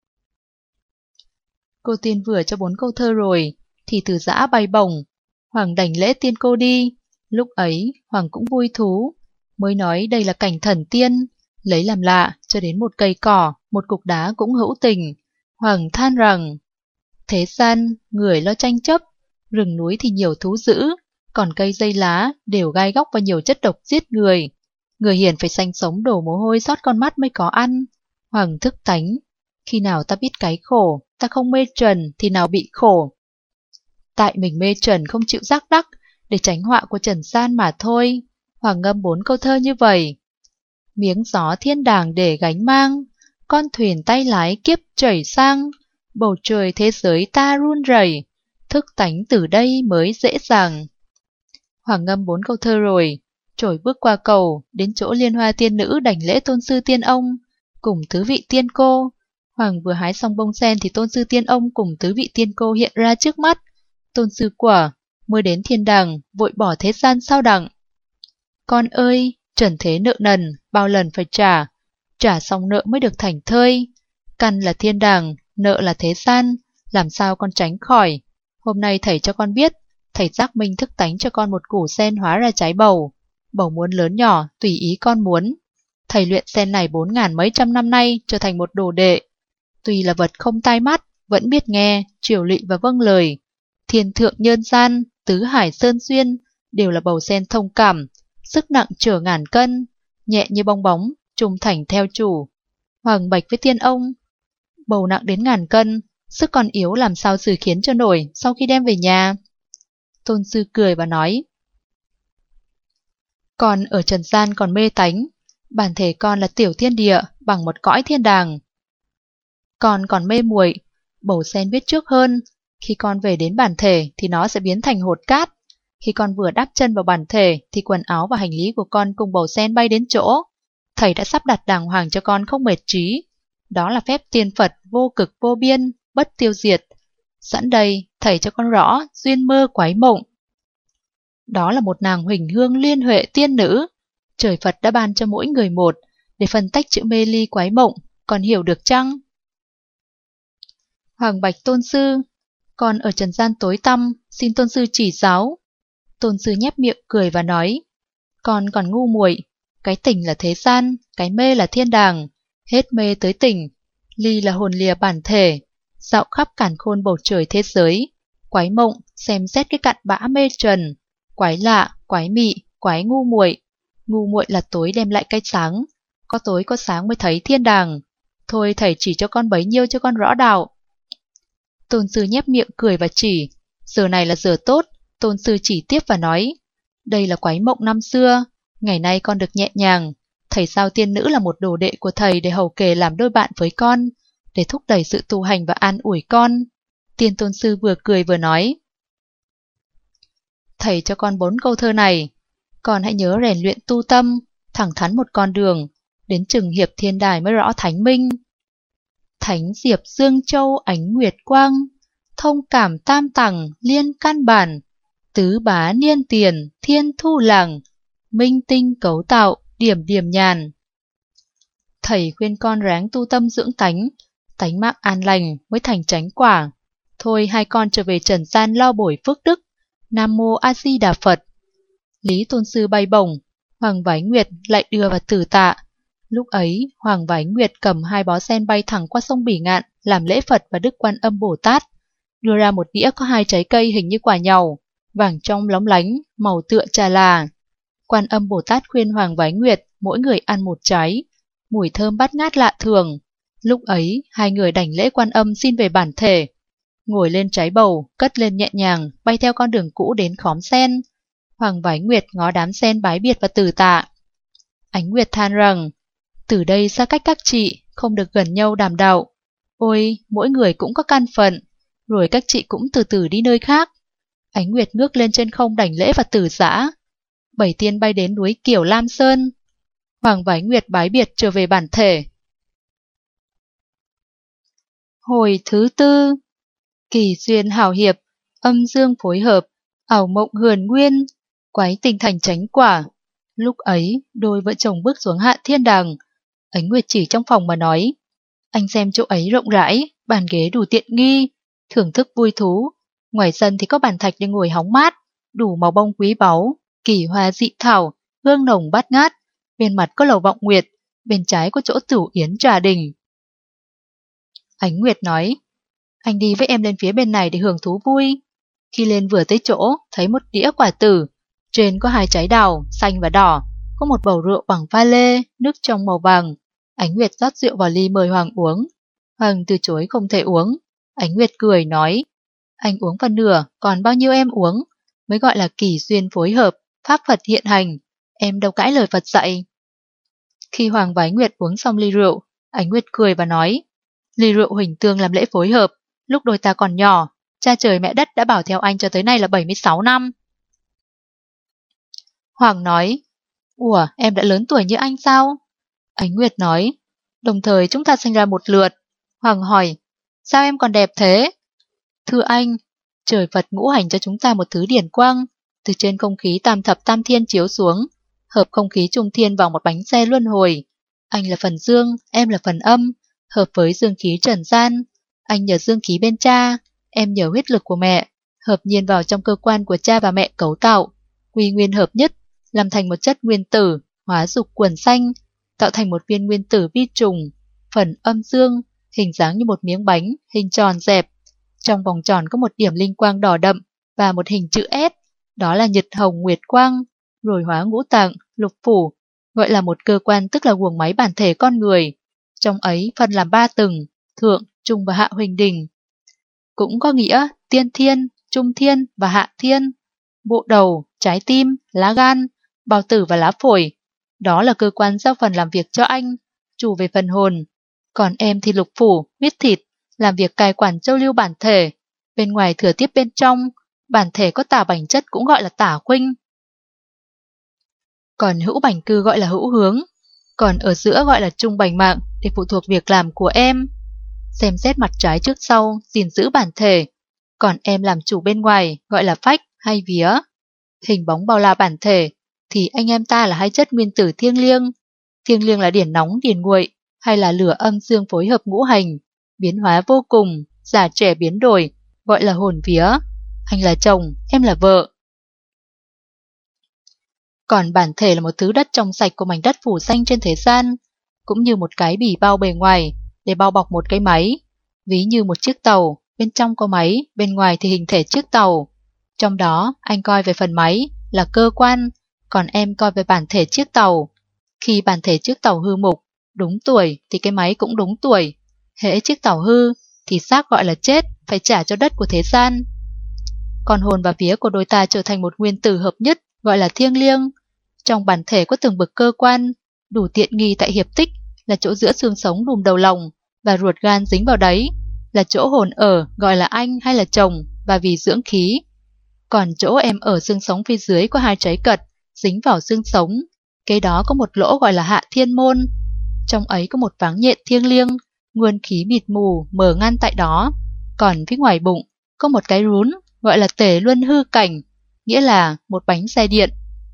Speaker 1: Cô tiên vừa cho 4 câu thơ rồi thì từ giã bay bổng. Hoàng đảnh lễ tiên cô đi. Lúc ấy Hoàng cũng vui thú, mới nói đây là cảnh thần tiên, lấy làm lạ cho đến một cây cỏ, một cục đá cũng hữu tình. Hoàng than rằng, thế gian người lo tranh chấp, rừng núi thì nhiều thú dữ, còn cây dây lá đều gai góc và nhiều chất độc giết người. Người hiền phải sanh sống đổ mồ hôi sót con mắt mới có ăn. Hoàng thức tánh, khi nào ta biết cái khổ, ta không mê trần thì nào bị khổ. Tại mình mê trần không chịu giác đắc, để tránh họa của trần gian mà thôi. Hoàng ngâm 4 câu thơ như vậy. Miếng gió thiên đàng để gánh mang, con thuyền tay lái kiếp chảy sang, bầu trời thế giới ta run rẩy, thức tánh từ đây mới dễ dàng. Hoàng ngâm 4 câu thơ rồi, trổi bước qua cầu, đến chỗ liên hoa tiên nữ đảnh lễ tôn sư tiên ông, cùng tứ vị tiên cô. Hoàng vừa hái xong bông sen thì tôn sư tiên ông cùng tứ vị tiên cô hiện ra trước mắt. Tôn sư quả, mới đến thiên đàng, vội bỏ thế gian sao đặng. Con ơi, trần thế nợ nần, bao lần phải trả xong nợ mới được thảnh thơi. Căn là thiên đàng, nợ là thế gian, làm sao con tránh khỏi. Hôm nay thầy cho con biết, thầy giác minh thức tánh cho con một củ sen hóa ra trái bầu. Bầu muốn lớn nhỏ, tùy ý con muốn. Thầy luyện sen này 4.000 mấy trăm năm nay trở thành một đồ đệ. Tuy là vật không tai mắt, vẫn biết nghe, triều lị và vâng lời. Thiên thượng nhân gian, tứ hải sơn xuyên, đều là bầu sen thông cảm, sức nặng chở ngàn cân, nhẹ như bong bóng, trung thành theo chủ. Hoàng bạch với tiên ông, bầu nặng đến ngàn cân, sức còn yếu làm sao xử khiến cho nổi sau khi đem về nhà. Tôn sư cười và nói, con ở trần gian còn mê tánh, bản thể con là tiểu thiên địa bằng một cõi thiên đàng. Con còn mê muội, bầu sen biết trước hơn, khi con về đến bản thể thì nó sẽ biến thành hột cát. Khi con vừa đắp chân vào bản thể thì quần áo và hành lý của con cùng bầu sen bay đến chỗ. Thầy đã sắp đặt đàng hoàng cho con không mệt trí. Đó là phép tiên Phật vô cực vô biên, bất tiêu diệt. Sẵn đây, thầy cho con rõ duyên mơ quái mộng. Đó là một nàng huỳnh hương liên huệ tiên nữ. Trời Phật đã ban cho mỗi người một, để phân tách chữ mê ly quái mộng, còn hiểu được chăng? Hoàng bạch tôn sư, con ở trần gian tối tăm, xin tôn sư chỉ giáo. Tôn sư nhếch miệng cười và nói, con còn ngu muội, cái tỉnh là thế gian, cái mê là thiên đàng, hết mê tới tỉnh, ly là hồn lìa bản thể, dạo khắp càn khôn bầu trời thế giới, quái mộng, xem xét cái cặn bã mê trần, quái lạ, quái mị, quái ngu muội là tối đem lại cái sáng, có tối có sáng mới thấy thiên đàng. Thôi thầy chỉ cho con bấy nhiêu cho con rõ đạo. Tôn sư nhếch miệng cười và chỉ, giờ này là giờ tốt. Tôn sư chỉ tiếp và nói, đây là quái mộng năm xưa, ngày nay con được nhẹ nhàng, thầy sao tiên nữ là một đồ đệ của thầy để hầu kề làm đôi bạn với con, để thúc đẩy sự tu hành và an ủi con. Tiên tôn sư vừa cười vừa nói, thầy cho con 4 câu thơ này, con hãy nhớ rèn luyện tu tâm, thẳng thắn một con đường, đến chừng hiệp thiên đài mới rõ thánh minh. Thánh diệp dương châu ánh nguyệt quang, thông cảm tam tầng liên căn bản, tứ bá niên tiền thiên thu làng, minh tinh cấu tạo điểm điểm nhàn. Thầy khuyên con ráng tu tâm dưỡng tánh mạng an lành mới thành chánh quả. Thôi hai con trở về trần gian lo bổi phước đức. Nam mô A Di Đà Phật. Lý tôn sư bay bổng, Hoàng Vái Nguyệt lại đưa vào tử tạ. Lúc ấy Hoàng Vái Nguyệt cầm 2 bó sen bay thẳng qua sông Bỉ Ngạn làm lễ Phật và Đức Quan Âm Bồ Tát, đưa ra một đĩa có 2 trái cây hình như quả nhàu, vàng trong lóng lánh, màu tựa trà là. Quan Âm Bồ Tát khuyên Hoàng Vái Nguyệt mỗi người ăn 1 trái, mùi thơm bát ngát lạ thường. Lúc ấy 2 người đảnh lễ Quan Âm xin về bản thể, ngồi lên trái bầu, cất lên nhẹ nhàng, bay theo con đường cũ đến khóm sen. Hoàng Vái Nguyệt ngó đám sen bái biệt và từ tạ. Ánh Nguyệt than rằng, từ đây xa cách các chị, không được gần nhau đàm đạo. Ôi, mỗi người cũng có căn phận, rồi các chị cũng từ từ đi nơi khác. Ánh Nguyệt ngước lên trên không đảnh lễ và từ giã. 7 tiên bay đến núi Kiểu Lam Sơn. Hoàng Vái Nguyệt bái biệt trở về bản thể. Hồi thứ 4. Kỳ duyên hảo hiệp, âm dương phối hợp, ảo mộng huyền nguyên, quái tình thành chánh quả. Lúc ấy, đôi vợ chồng bước xuống hạ thiên đàng. Ánh Nguyệt chỉ trong phòng mà nói, anh xem chỗ ấy rộng rãi, bàn ghế đủ tiện nghi, thưởng thức vui thú. Ngoài sân thì có bàn thạch để ngồi hóng mát, đủ màu bông quý báu, kỳ hoa dị thảo, hương nồng bát ngát. Bên mặt có lầu vọng nguyệt, bên trái có chỗ tửu yến trà đình. Ánh Nguyệt nói, anh đi với em lên phía bên này để hưởng thú vui. Khi lên vừa tới chỗ, thấy một đĩa quả tử, trên có 2 trái đào, xanh và đỏ, có một bầu rượu bằng pha lê, nước trong màu vàng. Ánh Nguyệt rót rượu vào ly mời Hoàng uống. Hoàng từ chối không thể uống. Ánh Nguyệt cười nói, anh uống phần nửa, còn bao nhiêu em uống, mới gọi là kỳ duyên phối hợp, pháp Phật hiện hành, em đâu cãi lời Phật dạy. Khi Hoàng Vái Nguyệt uống xong ly rượu, Ánh Nguyệt cười và nói, ly rượu huỳnh tương làm lễ phối hợp, lúc đôi ta còn nhỏ, cha trời mẹ đất đã bảo theo anh cho tới nay là 76 năm. Hoàng nói, ủa, em đã lớn tuổi như anh sao? Ánh Nguyệt nói, đồng thời chúng ta sinh ra một lượt, Hoàng hỏi, sao em còn đẹp thế? Thưa anh, trời Phật ngũ hành cho chúng ta một thứ điển quang, từ trên không khí tam thập tam thiên chiếu xuống, hợp không khí trung thiên vào một bánh xe luân hồi. Anh là phần dương, em là phần âm, hợp với dương khí trần gian. Anh nhờ dương khí bên cha, em nhờ huyết lực của mẹ, hợp nhiên vào trong cơ quan của cha và mẹ cấu tạo, quy nguyên hợp nhất, làm thành một chất nguyên tử, hóa dục quần xanh, tạo thành một viên nguyên tử vi trùng, phần âm dương, hình dáng như một miếng bánh, hình tròn dẹp. Trong vòng tròn có một điểm linh quang đỏ đậm và một hình chữ S, đó là nhật hồng nguyệt quang, rồi hóa ngũ tạng, lục phủ, gọi là một cơ quan, tức là guồng máy bản thể con người. Trong ấy phân làm 3 tầng, thượng, trung và hạ huỳnh đỉnh. Cũng có nghĩa tiên thiên, trung thiên và hạ thiên. Bộ đầu, trái tim, lá gan, bào tử và lá phổi. Đó là cơ quan giao phần làm việc cho anh, chủ về phần hồn. Còn em thì lục phủ, huyết thịt, làm việc cai quản châu lưu bản thể. Bên ngoài thừa tiếp bên trong, bản thể có tả bành chất cũng gọi là tả khuynh. Còn hữu bành cư gọi là hữu hướng. Còn ở giữa gọi là trung bành mạng, để phụ thuộc việc làm của em. Xem xét mặt trái trước sau, gìn giữ bản thể. Còn em làm chủ bên ngoài, gọi là phách hay vía. Hình bóng bao la bản thể, thì anh em ta là hai chất nguyên tử thiêng liêng. Thiêng liêng là điển nóng, điển nguội, hay là lửa âm dương phối hợp ngũ hành, biến hóa vô cùng, già trẻ biến đổi, gọi là hồn vía. Anh là chồng, em là vợ. Còn bản thể là một thứ đất trong sạch của mảnh đất phủ xanh trên thế gian, cũng như một cái bì bao bề ngoài để bao bọc một cái máy. Ví như một chiếc tàu, bên trong có máy, bên ngoài thì hình thể chiếc tàu. Trong đó, anh coi về phần máy là cơ quan, còn em coi về bản thể chiếc tàu. Khi bản thể chiếc tàu hư mục, đúng tuổi thì cái máy cũng đúng tuổi. Hễ chiếc tàu hư thì xác gọi là chết, phải trả cho đất của thế gian. Còn hồn và vía của đôi ta trở thành một nguyên tử hợp nhất, gọi là thiêng liêng. Trong bản thể có từng bậc cơ quan, đủ tiện nghi tại hiệp tích là chỗ giữa xương sống đùm đầu lòng và ruột gan dính vào đấy, là chỗ hồn ở, gọi là anh hay là chồng, và vì dưỡng khí. Còn chỗ em ở xương sống phía dưới có hai trái cật dính vào xương sống, kế đó có một lỗ gọi là hạ thiên môn. Trong ấy có một váng nhện thiêng liêng, nguyên khí mịt mù mờ ngăn tại đó. Còn phía ngoài bụng có một cái rún gọi là tể luân hư cảnh, nghĩa là một bánh xe điện.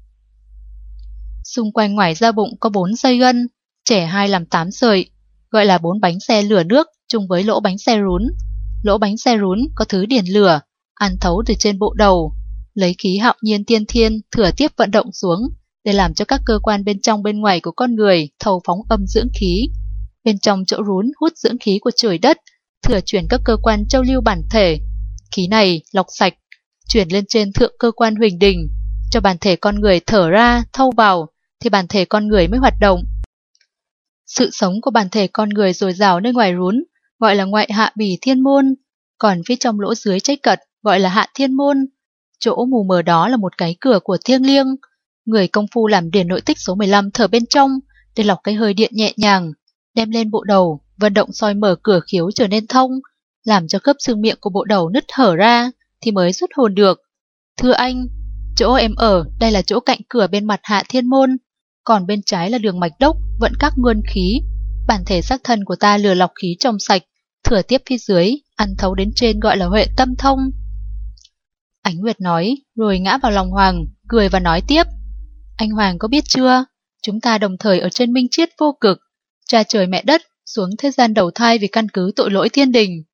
Speaker 1: Xung quanh ngoài da bụng có 4 dây gân, trẻ 2 làm 8 sợi, gọi là 4 bánh xe lửa nước chung với lỗ bánh xe rún. Lỗ bánh xe rún có thứ điển lửa, ăn thấu từ trên bộ đầu, lấy khí hạo nhiên tiên thiên thừa tiếp vận động xuống để làm cho các cơ quan bên trong bên ngoài của con người thâu phóng âm dưỡng khí. Bên trong chỗ rún hút dưỡng khí của trời đất, thừa chuyển các cơ quan châu lưu bản thể. Khí này lọc sạch, chuyển lên trên thượng cơ quan huỳnh đỉnh, cho bản thể con người thở ra, thâu vào, thì bản thể con người mới hoạt động. Sự sống của bản thể con người dồi dào nơi ngoài rún, gọi là ngoại hạ bỉ thiên môn, còn phía trong lỗ dưới trái cật gọi là hạ thiên môn. Chỗ mù mờ đó là một cái cửa của thiêng liêng. Người công phu làm điển nội tích số 15 thở bên trong để lọc cái hơi điện nhẹ nhàng, đem lên bộ đầu, vận động soi mở cửa khiếu trở nên thông, làm cho khớp xương miệng của bộ đầu nứt hở ra thì mới xuất hồn được. Thưa anh, chỗ em ở đây là chỗ cạnh cửa bên mặt hạ thiên môn, còn bên trái là đường mạch đốc vận các nguyên khí. Bản thể xác thân của ta lừa lọc khí trong sạch, thừa tiếp phía dưới, ăn thấu đến trên gọi là huệ tâm thông. Ánh Nguyệt nói, rồi ngã vào lòng Hoàng, cười và nói tiếp. Anh Hoàng có biết chưa, chúng ta đồng thời ở trên minh triết vô cực, cha trời mẹ đất xuống thế gian đầu thai vì căn cứ tội lỗi thiên đình.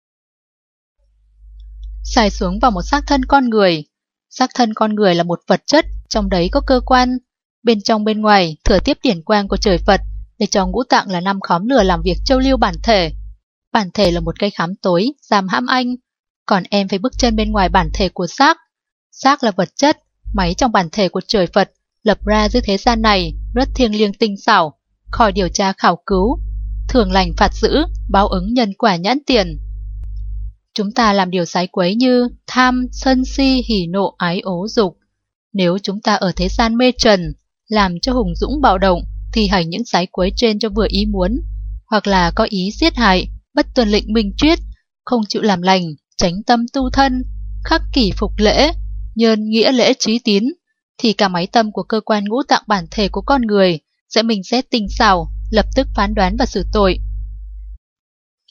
Speaker 1: Xài xuống vào một xác thân con người. Xác thân con người là một vật chất, trong đấy có cơ quan. Bên trong bên ngoài thừa tiếp điển quang của trời Phật để cho ngũ tạng là 5 khóm lửa làm việc châu lưu bản thể. Bản thể là một cây khám tối, giam hãm anh. Còn em phải bước chân bên ngoài bản thể của xác. Xác là vật chất, máy trong bản thể của trời Phật, lập ra dưới thế gian này, rất thiêng liêng tinh xảo, khỏi điều tra khảo cứu, thường lành phạt dữ, báo ứng nhân quả nhãn tiền. Chúng ta làm điều sái quấy như tham, sân si, hỉ nộ, ái ố, dục. Nếu chúng ta ở thế gian mê trần, làm cho hùng dũng bạo động, thì hành những sái quấy trên cho vừa ý muốn, hoặc là có ý giết hại, bất tuân lệnh minh triết, không chịu làm lành, tránh tâm tu thân, khắc kỷ phục lễ, nhân nghĩa lễ trí tín, thì cả máy tâm của cơ quan ngũ tạng bản thể của con người sẽ mình xét tinh xảo, lập tức phán đoán và xử tội.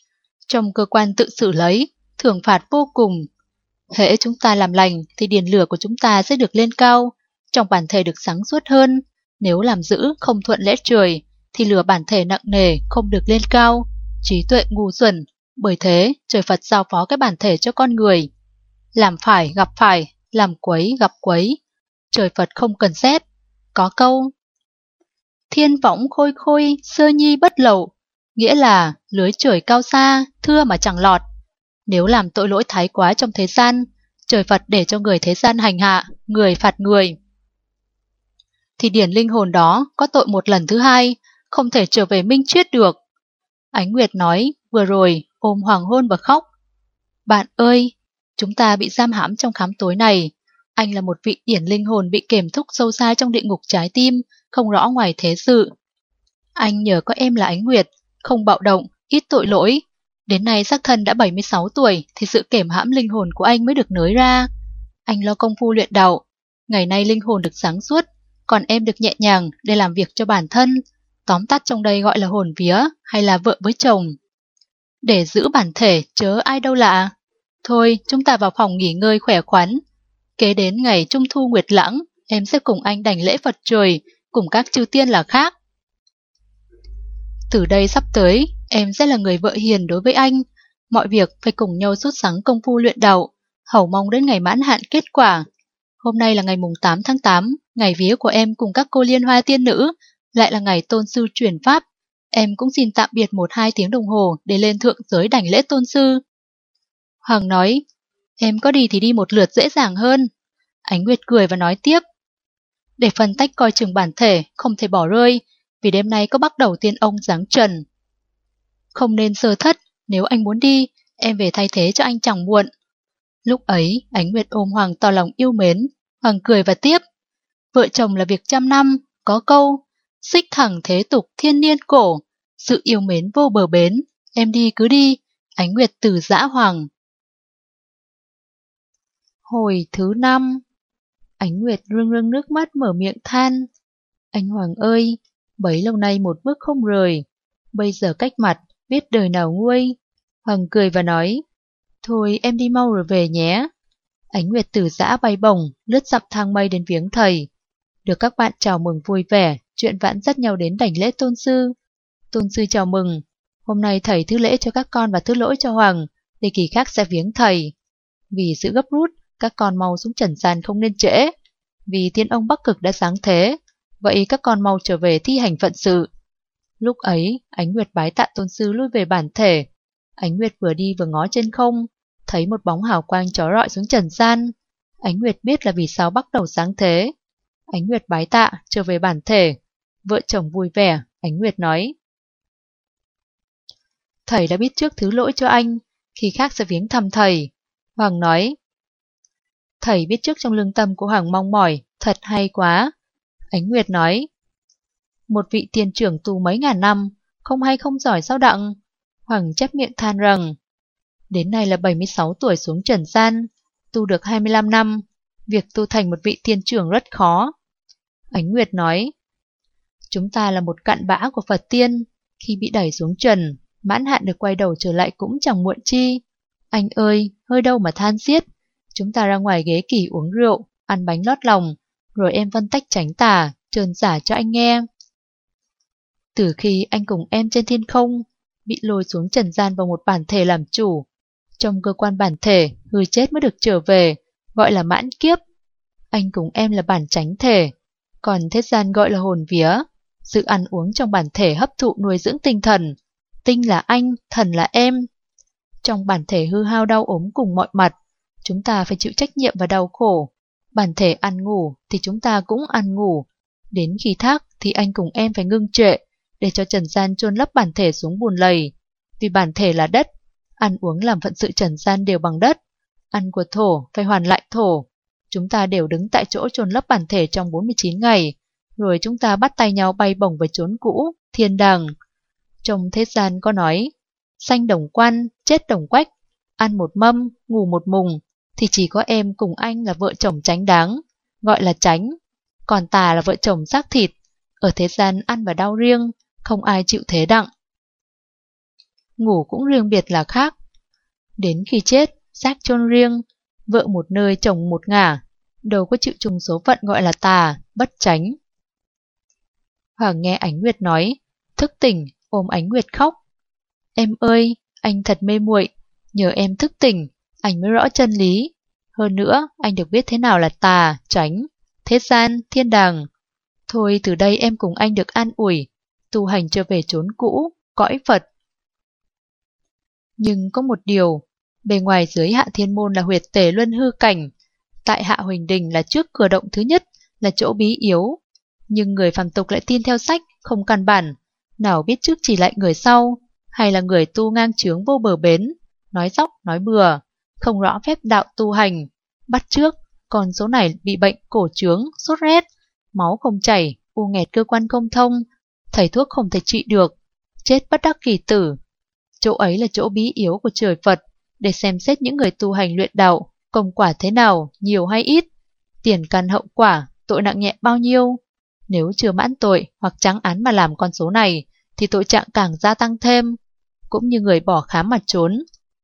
Speaker 1: Trong cơ quan tự xử lấy, thưởng phạt vô cùng. Hễ chúng ta làm lành thì điền lửa của chúng ta sẽ được lên cao, trong bản thể được sáng suốt hơn. Nếu làm dữ không thuận lẽ trời thì lửa bản thể nặng nề không được lên cao, trí tuệ ngu xuẩn. Bởi thế trời Phật giao phó cái bản thể cho con người. Làm phải gặp phải, làm quấy gặp quấy. Trời Phật không cần xét. Có câu thiên võng khôi khôi, sơ nhi bất lậu, nghĩa là lưới trời cao xa, thưa mà chẳng lọt. Nếu làm tội lỗi thái quá trong thế gian, trời Phật để cho người thế gian hành hạ, người phạt người, thì điển linh hồn đó có tội một lần thứ hai, không thể trở về minh triết được. Ánh Nguyệt nói vừa rồi, ôm hoàng hôn và khóc. Bạn ơi, chúng ta bị giam hãm trong khám tối này. Anh là một vị điển linh hồn bị kềm thúc sâu xa trong địa ngục trái tim, không rõ ngoài thế sự. Anh nhờ có em là Ánh Nguyệt, không bạo động, ít tội lỗi. Đến nay xác thân đã 76 tuổi thì sự kềm hãm linh hồn của anh mới được nới ra. Anh lo công phu luyện đạo. Ngày nay linh hồn được sáng suốt, còn em được nhẹ nhàng để làm việc cho bản thân. Tóm tắt trong đây gọi là hồn vía hay là vợ với chồng. Để giữ bản thể chớ ai đâu lạ. Thôi chúng ta vào phòng nghỉ ngơi khỏe khoắn. Kế đến ngày Trung Thu Nguyệt Lãng, em sẽ cùng anh đảnh lễ Phật trời, cùng các chư tiên là khác. Từ đây sắp tới, em sẽ là người vợ hiền đối với anh. Mọi việc phải cùng nhau sốt sắng công phu luyện đạo, hầu mong đến ngày mãn hạn kết quả. Hôm nay là ngày mùng 8 tháng 8, ngày vía của em cùng các cô liên hoa tiên nữ, lại là ngày tôn sư truyền pháp. Em cũng xin tạm biệt 1-2 tiếng đồng hồ để lên thượng giới đảnh lễ tôn sư. Hoàng nói, em có đi thì đi một lượt dễ dàng hơn. Ánh Nguyệt cười và nói tiếp, để phân tách coi chừng bản thể, không thể bỏ rơi, vì đêm nay có bắt đầu tiên ông giáng trần. Không nên sơ thất, nếu anh muốn đi, em về thay thế cho anh chẳng muộn. Lúc ấy, Ánh Nguyệt ôm Hoàng tỏ lòng yêu mến. Hoàng cười và tiếp, vợ chồng là việc trăm năm, có câu, xích thẳng thế tục thiên niên cổ, sự yêu mến vô bờ bến, em đi cứ đi. Ánh Nguyệt từ giã Hoàng. Hồi thứ 5. Ánh Nguyệt rưng rưng nước mắt mở miệng than, anh Hoàng ơi, bấy lâu nay một bước không rời, bây giờ cách mặt, biết đời nào nguôi. Hoàng cười và nói, thôi em đi mau rồi về nhé. Ánh Nguyệt từ giã bay bổng, lướt dặm thang mây đến viếng thầy. Được các bạn chào mừng vui vẻ, chuyện vãn dắt nhau đến đảnh lễ tôn sư. Tôn sư chào mừng, hôm nay thầy thứ lễ cho các con và thứ lỗi cho Hoàng, để kỳ khác sẽ viếng thầy. Vì sự gấp rút, các con mau xuống trần gian không nên trễ. Vì tiên ông Bắc Cực đã sáng thế, vậy các con mau trở về thi hành phận sự. Lúc ấy, Ánh Nguyệt bái tạ tôn sư lui về bản thể. Ánh Nguyệt vừa đi vừa ngó trên không, thấy một bóng hào quang chói rọi xuống trần gian. Ánh Nguyệt biết là vì sao bắt đầu sáng thế. Ánh Nguyệt bái tạ, trở về bản thể. Vợ chồng vui vẻ, Ánh Nguyệt nói, thầy đã biết trước thứ lỗi cho anh, khi khác sẽ viếng thăm thầy. Hoàng nói, thầy biết trước trong lương tâm của Hoàng mong mỏi, thật hay quá. Ánh Nguyệt nói, một vị tiền trưởng tu mấy ngàn năm, không hay không giỏi sao đặng. Hoàng chép miệng than rằng, đến nay là 76 tuổi xuống trần gian, tu được 25 năm, việc tu thành một vị tiên trưởng rất khó. Ánh Nguyệt nói, chúng ta là một cặn bã của Phật tiên, khi bị đẩy xuống trần, mãn hạn được quay đầu trở lại cũng chẳng muộn chi. Anh ơi, hơi đâu mà than xiết, chúng ta ra ngoài ghế kỳ uống rượu, ăn bánh lót lòng, rồi em phân tách tránh tà, trơn giả cho anh nghe. Từ khi anh cùng em trên thiên không, bị lôi xuống trần gian vào một bản thể làm chủ, trong cơ quan bản thể, người chết mới được trở về, gọi là mãn kiếp. Anh cùng em là bản chánh thể, còn thế gian gọi là hồn vía. Sự ăn uống trong bản thể hấp thụ nuôi dưỡng tinh thần. Tinh là anh, thần là em. Trong bản thể hư hao đau ốm cùng mọi mặt, chúng ta phải chịu trách nhiệm và đau khổ. Bản thể ăn ngủ thì chúng ta cũng ăn ngủ. Đến khi thác thì anh cùng em phải ngưng trệ, để cho trần gian chôn lấp bản thể xuống bùn lầy. Vì bản thể là đất, ăn uống làm phận sự trần gian đều bằng đất. Ăn của thổ phải hoàn lại thổ. Chúng ta đều đứng tại chỗ chôn lấp bản thể trong 49 ngày, rồi chúng ta bắt tay nhau bay bổng về chốn cũ, thiên đàng. Trong thế gian có nói, sanh đồng quan, chết đồng quách, ăn một mâm, ngủ một mùng, thì chỉ có em cùng anh là vợ chồng chánh đáng, gọi là chánh. Còn tà là vợ chồng xác thịt, ở thế gian ăn và đau riêng, không ai chịu thế đặng. ngủ cũng riêng biệt là khác. Đến khi chết, xác chôn riêng, vợ một nơi chồng một ngả, đâu có chịu trùng số phận gọi là tà, bất chánh. Hoàng nghe Ánh Nguyệt nói, thức tỉnh, ôm Ánh Nguyệt khóc. Em ơi, anh thật mê muội, nhờ em thức tỉnh, anh mới rõ chân lý. Hơn nữa, anh được biết thế nào là tà, chánh, thế gian, thiên đàng. Thôi từ đây em cùng anh được an ủi, tu hành trở về chốn cũ, cõi Phật. Nhưng có một điều, bề ngoài dưới Hạ Thiên Môn là huyệt tề luân hư cảnh, tại Hạ Huỳnh Đình là trước cửa động thứ nhất, là chỗ bí yếu. Nhưng người phàm tục lại tin theo sách, không căn bản, nào biết trước chỉ lại người sau, hay là người tu ngang chướng vô bờ bến, nói dóc, nói bừa, không rõ phép đạo tu hành, bắt trước, còn số này bị bệnh cổ trướng, sốt rét, máu không chảy, u nghẹt cơ quan không thông, thầy thuốc không thể trị được, chết bất đắc kỳ tử. Chỗ ấy là chỗ bí yếu của trời Phật, để xem xét những người tu hành luyện đạo, công quả thế nào, nhiều hay ít, tiền căn hậu quả, tội nặng nhẹ bao nhiêu. Nếu chưa mãn tội hoặc trắng án mà làm con số này, thì tội trạng càng gia tăng thêm, cũng như người bỏ khám mà trốn.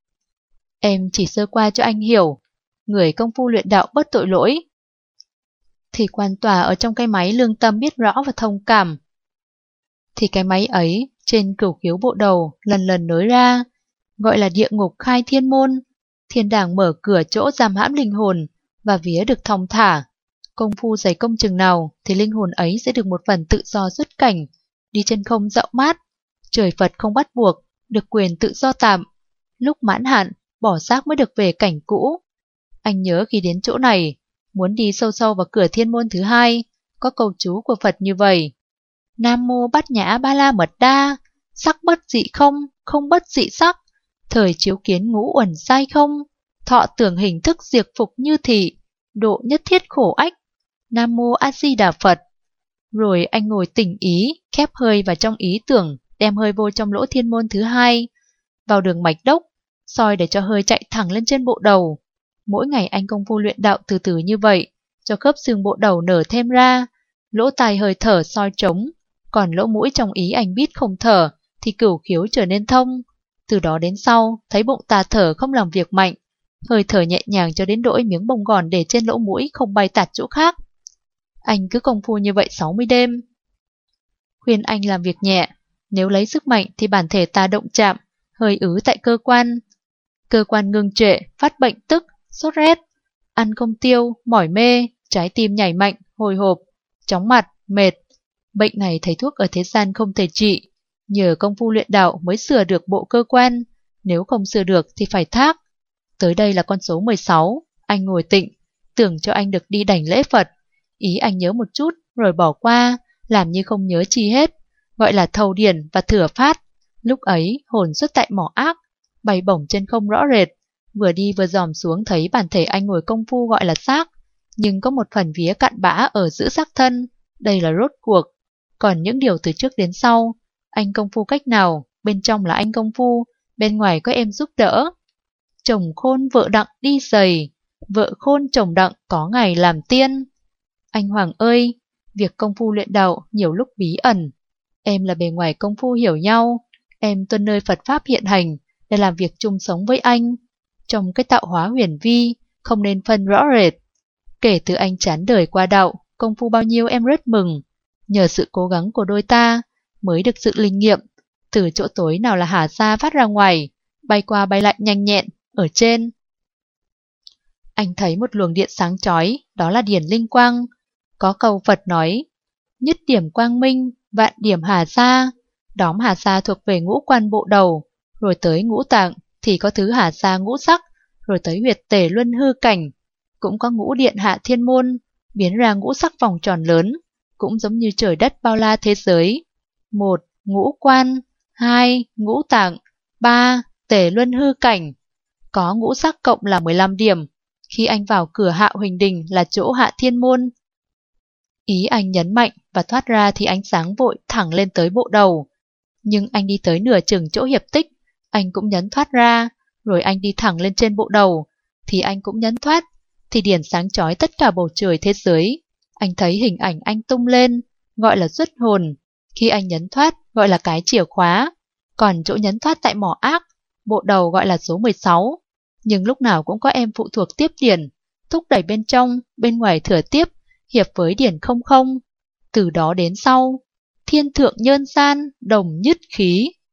Speaker 1: Em chỉ sơ qua cho anh hiểu, người công phu luyện đạo bất tội lỗi. Thì quan tòa ở trong cái máy lương tâm biết rõ và thông cảm. Thì cái máy ấy, trên cửu khiếu bộ đầu, lần lần nới ra, gọi là địa ngục khai thiên môn, thiên đàng mở cửa chỗ giam hãm linh hồn, và vía được thong thả. Công phu dày công chừng nào, thì linh hồn ấy sẽ được một phần tự do xuất cảnh, đi trên không dạo mát. Trời Phật không bắt buộc, được quyền tự do tạm. Lúc mãn hạn, bỏ xác mới được về cảnh cũ. Anh nhớ khi đến chỗ này, muốn đi sâu sâu vào cửa thiên môn thứ hai, có câu chú của Phật như vậy. Nam mô Bát Nhã Ba La Mật Đa, sắc bất dị không, không bất dị sắc, thời chiếu kiến ngũ uẩn sai không, thọ tưởng hình thức diệt phục như thị, độ nhất thiết khổ ách. Nam mô A Di Đà Phật. Rồi anh ngồi tỉnh ý, khép hơi vào trong ý tưởng, đem hơi vô trong lỗ thiên môn thứ hai, vào đường mạch đốc, soi để cho hơi chạy thẳng lên trên bộ đầu. Mỗi ngày anh công phu luyện đạo từ từ như vậy, cho khớp xương bộ đầu nở thêm ra, lỗ tai hơi thở soi trống, còn lỗ mũi trong ý anh biết không thở, thì cửu khiếu trở nên thông. Từ đó đến sau, thấy bụng tà thở không làm việc mạnh, hơi thở nhẹ nhàng cho đến nỗi miếng bông gòn để trên lỗ mũi không bay tạt chỗ khác. Anh cứ công phu như vậy 60 đêm. Khuyên anh làm việc nhẹ, nếu lấy sức mạnh thì bản thể ta động chạm, hơi ứ tại cơ quan ngưng trệ, phát bệnh tức, sốt rét, ăn không tiêu, mỏi mê, trái tim nhảy mạnh, hồi hộp, chóng mặt, mệt. Bệnh này thầy thuốc ở thế gian không thể trị, nhờ công phu luyện đạo mới sửa được bộ cơ quan, nếu không sửa được thì phải thác. Tới đây là con số 16, anh ngồi tịnh, tưởng cho anh được đi đảnh lễ Phật. Ý anh nhớ một chút rồi bỏ qua, làm như không nhớ chi hết, gọi là thầu điển và thừa phát. Lúc ấy hồn xuất tại mỏ ác, bay bổng trên không rõ rệt, vừa đi vừa dòm xuống thấy bản thể anh ngồi công phu gọi là xác, nhưng có một phần vía cặn bã ở giữa xác thân, đây là rốt cuộc. Còn những điều từ trước đến sau, anh công phu cách nào, bên trong là anh công phu, bên ngoài có em giúp đỡ. Chồng khôn vợ đặng đi giày, vợ khôn chồng đặng có ngày làm tiên. Anh Hoàng ơi, việc công phu luyện đạo nhiều lúc bí ẩn. Em là bề ngoài công phu hiểu nhau, em tuân nơi Phật Pháp hiện hành để làm việc chung sống với anh. Trong cái tạo hóa huyền vi, không nên phân rõ rệt. Kể từ anh chán đời qua đạo, công phu bao nhiêu em rất mừng. Nhờ sự cố gắng của đôi ta, mới được sự linh nghiệm. Từ chỗ tối nào là hà sa phát ra ngoài, bay qua bay lại nhanh nhẹn, ở trên. Anh thấy một luồng điện sáng chói, đó là điển linh quang. Có câu Phật nói, nhất điểm quang minh, vạn điểm hà sa. Đóm hà sa thuộc về ngũ quan bộ đầu, rồi tới ngũ tạng thì có thứ hà sa ngũ sắc, rồi tới huyệt tề luân hư cảnh. Cũng có ngũ điện Hạ Thiên Môn, biến ra ngũ sắc vòng tròn lớn, cũng giống như trời đất bao la thế giới. 1. Ngũ quan, 2. Ngũ tạng, 3. Tề luân hư cảnh. Có ngũ sắc cộng là 15 điểm. Khi anh vào cửa Hạ Huỳnh Đình là chỗ Hạ Thiên Môn. Ý anh nhấn mạnh và thoát ra thì ánh sáng vội thẳng lên tới bộ đầu. Nhưng anh đi tới nửa chừng chỗ hiệp tích, anh cũng nhấn thoát ra, rồi anh đi thẳng lên trên bộ đầu, thì anh cũng nhấn thoát, thì điển sáng chói tất cả bầu trời thế giới. Anh thấy hình ảnh anh tung lên, gọi là xuất hồn. Khi anh nhấn thoát, gọi là cái chìa khóa. Còn chỗ nhấn thoát tại mỏ ác, bộ đầu gọi là số 16. Nhưng lúc nào cũng có em phụ thuộc tiếp điển, thúc đẩy bên trong, bên ngoài thừa tiếp, hiệp với điển không không. Từ đó đến sau, thiên thượng nhơn san, đồng nhất khí,